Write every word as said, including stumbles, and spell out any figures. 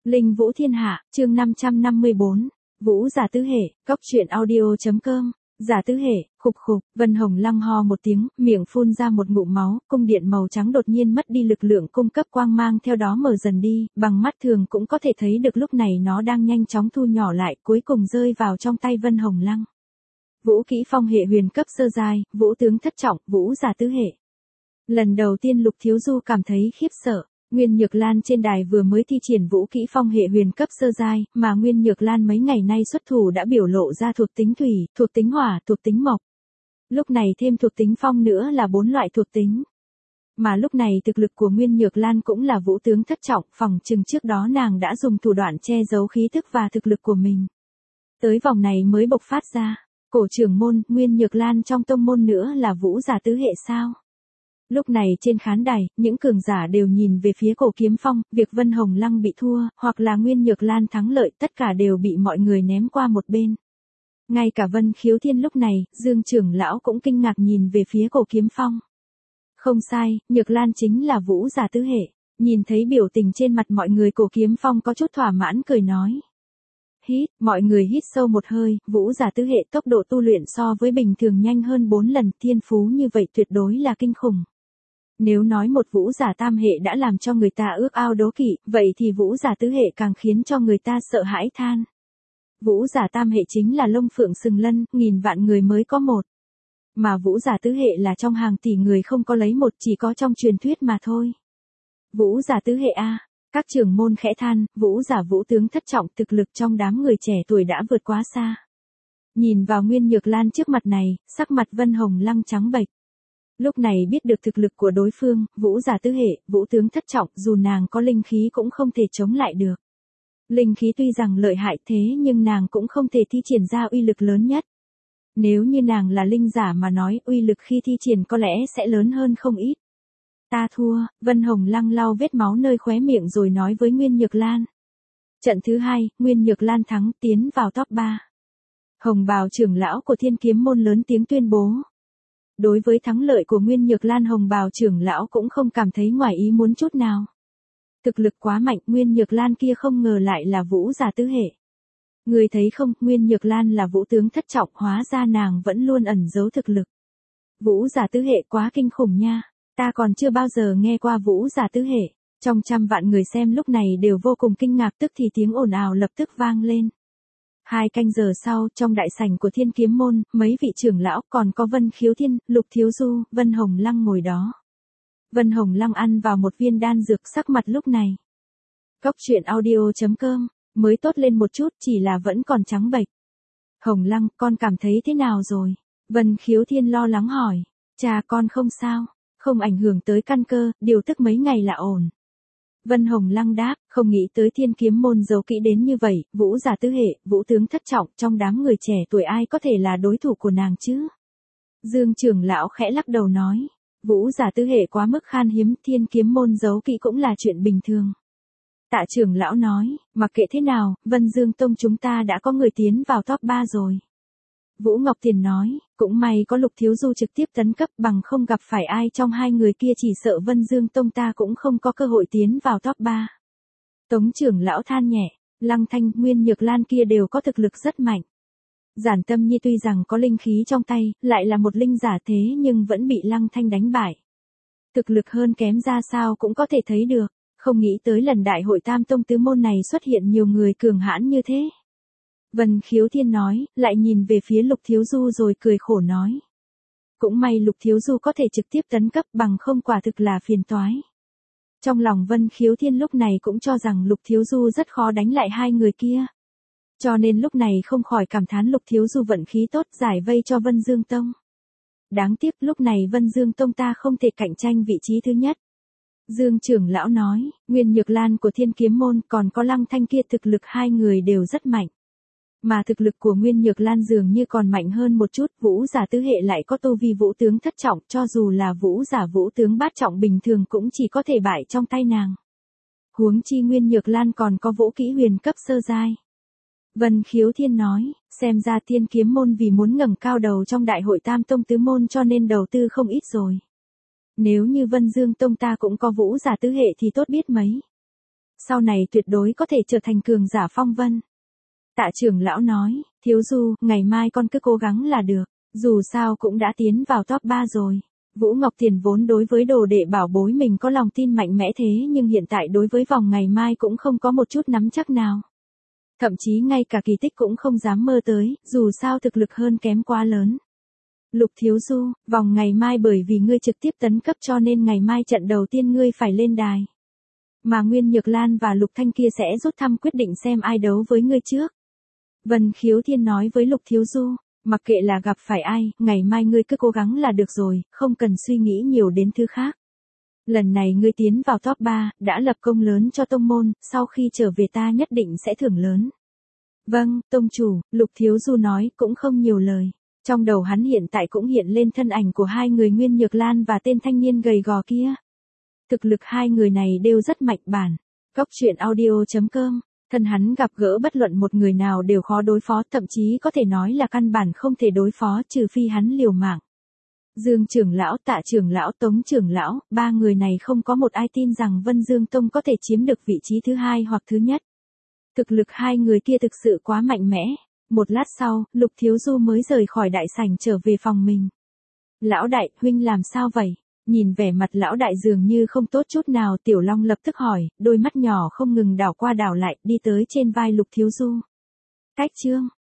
Linh Vũ Thiên Hạ, chương năm trăm năm mươi bốn. Vũ giả tứ hệ, cốc truyện audio.com. Giả tứ hệ, khục khục, Vân Hồng Lăng ho một tiếng, miệng phun ra một ngụm máu, cung điện màu trắng đột nhiên mất đi lực lượng cung cấp quang mang theo đó mở dần đi, bằng mắt thường cũng có thể thấy được lúc này nó đang nhanh chóng thu nhỏ lại, cuối cùng rơi vào trong tay Vân Hồng Lăng. Vũ kỹ phong hệ huyền cấp sơ giai, vũ tướng thất trọng, vũ giả tứ hệ. Lần đầu tiên Lục Thiếu Du cảm thấy khiếp sợ. Nguyên Nhược Lan trên đài vừa mới thi triển vũ kỹ phong hệ huyền cấp sơ giai, mà Nguyên Nhược Lan mấy ngày nay xuất thủ đã biểu lộ ra thuộc tính thủy, thuộc tính hỏa, thuộc tính mộc. Lúc này thêm thuộc tính phong nữa là bốn loại thuộc tính. Mà lúc này thực lực của Nguyên Nhược Lan cũng là vũ tướng thất trọng, phòng chừng trước đó nàng đã dùng thủ đoạn che giấu khí thức và thực lực của mình. Tới vòng này mới bộc phát ra. Cổ trưởng môn, Nguyên Nhược Lan trong tông môn nữa là vũ giả tứ hệ sao? Lúc này trên khán đài, những cường giả đều nhìn về phía Cổ Kiếm Phong, việc Vân Hồng Lăng bị thua, hoặc là Nguyên Nhược Lan thắng lợi, tất cả đều bị mọi người ném qua một bên. Ngay cả Vân Khiếu Thiên lúc này, Dương trưởng lão cũng kinh ngạc nhìn về phía Cổ Kiếm Phong. Không sai, Nhược Lan chính là vũ giả tứ hệ. Nhìn thấy biểu tình trên mặt mọi người, Cổ Kiếm Phong có chút thỏa mãn cười nói. Hít, mọi người hít sâu một hơi, vũ giả tứ hệ tốc độ tu luyện so với bình thường nhanh hơn bốn lần, thiên phú như vậy tuyệt đối là kinh khủng. Nếu nói một vũ giả tam hệ đã làm cho người ta ước ao đố kỵ, vậy thì vũ giả tứ hệ càng khiến cho người ta sợ hãi than. Vũ giả tam hệ chính là lông phượng sừng lân, nghìn vạn người mới có một. Mà vũ giả tứ hệ là trong hàng tỷ người không có lấy một, chỉ có trong truyền thuyết mà thôi. Vũ giả tứ hệ A, các trưởng môn khẽ than, vũ giả vũ tướng thất trọng thực lực trong đám người trẻ tuổi đã vượt quá xa. Nhìn vào Nguyên Nhược Lan trước mặt này, sắc mặt Vân Hồng Lăng trắng bệch. Lúc này biết được thực lực của đối phương, vũ giả tứ hệ, vũ tướng thất trọng, dù nàng có linh khí cũng không thể chống lại được. Linh khí tuy rằng lợi hại thế nhưng nàng cũng không thể thi triển ra uy lực lớn nhất. Nếu như nàng là linh giả mà nói, uy lực khi thi triển có lẽ sẽ lớn hơn không ít. Ta thua, Vân Hồng Lăng lau vết máu nơi khóe miệng rồi nói với Nguyên Nhược Lan. Trận thứ hai, Nguyên Nhược Lan thắng, tiến vào top ba. Hồng bào trưởng lão của Thiên Kiếm môn lớn tiếng tuyên bố. Đối với thắng lợi của Nguyên Nhược Lan, Hồng bào trưởng lão cũng không cảm thấy ngoài ý muốn chút nào. Thực lực quá mạnh, Nguyên Nhược Lan kia không ngờ lại là vũ giả tứ hệ. Người thấy không, Nguyên Nhược Lan là vũ tướng thất trọng, hóa ra nàng vẫn luôn ẩn giấu thực lực. Vũ giả tứ hệ quá kinh khủng nha, ta còn chưa bao giờ nghe qua vũ giả tứ hệ. Trong trăm vạn người xem lúc này đều vô cùng kinh ngạc, tức thì tiếng ồn ào lập tức vang lên. Hai canh giờ sau, trong đại sảnh của Thiên Kiếm môn, mấy vị trưởng lão còn có Vân Khiếu Thiên, Lục Thiếu Du, Vân Hồng Lăng ngồi đó. Vân Hồng Lăng ăn vào một viên đan dược, sắc mặt lúc này. Cốc truyện audio.com, mới tốt lên một chút, chỉ là vẫn còn trắng bệch. Hồng Lăng, con cảm thấy thế nào rồi? Vân Khiếu Thiên lo lắng hỏi. Cha con không sao, không ảnh hưởng tới căn cơ, điều tức mấy ngày là ổn. Vân Hồng Lăng đáp, không nghĩ tới Thiên Kiếm môn giấu kỹ đến như vậy, vũ giả tứ hệ, vũ tướng thất trọng, trong đám người trẻ tuổi ai có thể là đối thủ của nàng chứ? Dương trưởng lão khẽ lắc đầu nói, vũ giả tứ hệ quá mức khan hiếm, Thiên Kiếm môn giấu kỹ cũng là chuyện bình thường. Tạ trưởng lão nói, mặc kệ thế nào, Vân Dương Tông chúng ta đã có người tiến vào top ba rồi. Vũ Ngọc Tiền nói, cũng may có Lục Thiếu Du trực tiếp tấn cấp, bằng không gặp phải ai trong hai người kia chỉ sợ Vân Dương Tông ta cũng không có cơ hội tiến vào top ba. Tống trưởng lão than nhẹ, Lăng Thanh, Nguyên Nhược Lan kia đều có thực lực rất mạnh. Giản Tâm Nhi tuy rằng có linh khí trong tay, lại là một linh giả thế nhưng vẫn bị Lăng Thanh đánh bại. Thực lực hơn kém ra sao cũng có thể thấy được, không nghĩ tới lần đại hội Tam Tông tứ môn này xuất hiện nhiều người cường hãn như thế. Vân Khiếu Thiên nói, lại nhìn về phía Lục Thiếu Du rồi cười khổ nói. Cũng may Lục Thiếu Du có thể trực tiếp tấn cấp, bằng không quả thực là phiền toái. Trong lòng Vân Khiếu Thiên lúc này cũng cho rằng Lục Thiếu Du rất khó đánh lại hai người kia. Cho nên lúc này không khỏi cảm thán Lục Thiếu Du vận khí tốt, giải vây cho Vân Dương Tông. Đáng tiếc lúc này Vân Dương Tông ta không thể cạnh tranh vị trí thứ nhất. Dương trưởng lão nói, Nguyên Nhược Lan của Thiên Kiếm môn còn có Lăng Thanh kia thực lực hai người đều rất mạnh. Mà thực lực của Nguyên Nhược Lan dường như còn mạnh hơn một chút, vũ giả tứ hệ lại có tu vi vũ tướng thất trọng, cho dù là vũ giả vũ tướng bát trọng bình thường cũng chỉ có thể bại trong tay nàng. Huống chi Nguyên Nhược Lan còn có vũ kỹ huyền cấp sơ giai. Vân Khiếu Thiên nói, xem ra Thiên Kiếm môn vì muốn ngẩng cao đầu trong đại hội Tam Tông tứ môn cho nên đầu tư không ít rồi. Nếu như Vân Dương Tông ta cũng có vũ giả tứ hệ thì tốt biết mấy. sau này tuyệt đối có thể trở thành cường giả phong vân. Tạ trưởng lão nói, Thiếu Du, ngày mai con cứ cố gắng là được, dù sao cũng đã tiến vào top ba rồi. Vũ Ngọc Thiền vốn đối với đồ đệ bảo bối mình có lòng tin mạnh mẽ thế nhưng hiện tại đối với vòng ngày mai cũng không có một chút nắm chắc nào. Thậm chí ngay cả kỳ tích cũng không dám mơ tới, dù sao thực lực hơn kém quá lớn. Lục Thiếu Du, vòng ngày mai bởi vì ngươi trực tiếp tấn cấp cho nên ngày mai trận đầu tiên ngươi phải lên đài. Mà Nguyên Nhược Lan và Lục Thanh kia sẽ rút thăm quyết định xem ai đấu với ngươi trước. Vân Khiếu Thiên nói với Lục Thiếu Du, mặc kệ là gặp phải ai, ngày mai ngươi cứ cố gắng là được rồi, không cần suy nghĩ nhiều đến thứ khác. Lần này ngươi tiến vào top ba, đã lập công lớn cho tông môn, sau khi trở về ta nhất định sẽ thưởng lớn. Vâng, tông chủ, Lục Thiếu Du nói cũng không nhiều lời. Trong đầu hắn hiện tại cũng hiện lên thân ảnh của hai người Nguyên Nhược Lan và tên thanh niên gầy gò kia. Thực lực hai người này đều rất mạnh bản. Cốc truyện audio chấm com, thân hắn gặp gỡ bất luận một người nào đều khó đối phó, thậm chí có thể nói là căn bản không thể đối phó trừ phi hắn liều mạng. Dương trưởng lão, Tạ trưởng lão, Tống trưởng lão, ba người này không có một ai tin rằng Vân Dương Tông có thể chiếm được vị trí thứ hai hoặc thứ nhất. Thực lực hai người kia thực sự quá mạnh mẽ. Một lát sau, Lục Thiếu Du mới rời khỏi đại sảnh trở về phòng mình. Lão đại, huynh làm sao vậy? Nhìn vẻ mặt lão đại dường như không tốt chút nào, Tiểu Long lập tức hỏi, đôi mắt nhỏ không ngừng đảo qua đảo lại, đi tới trên vai Lục Thiếu Du. Cách chương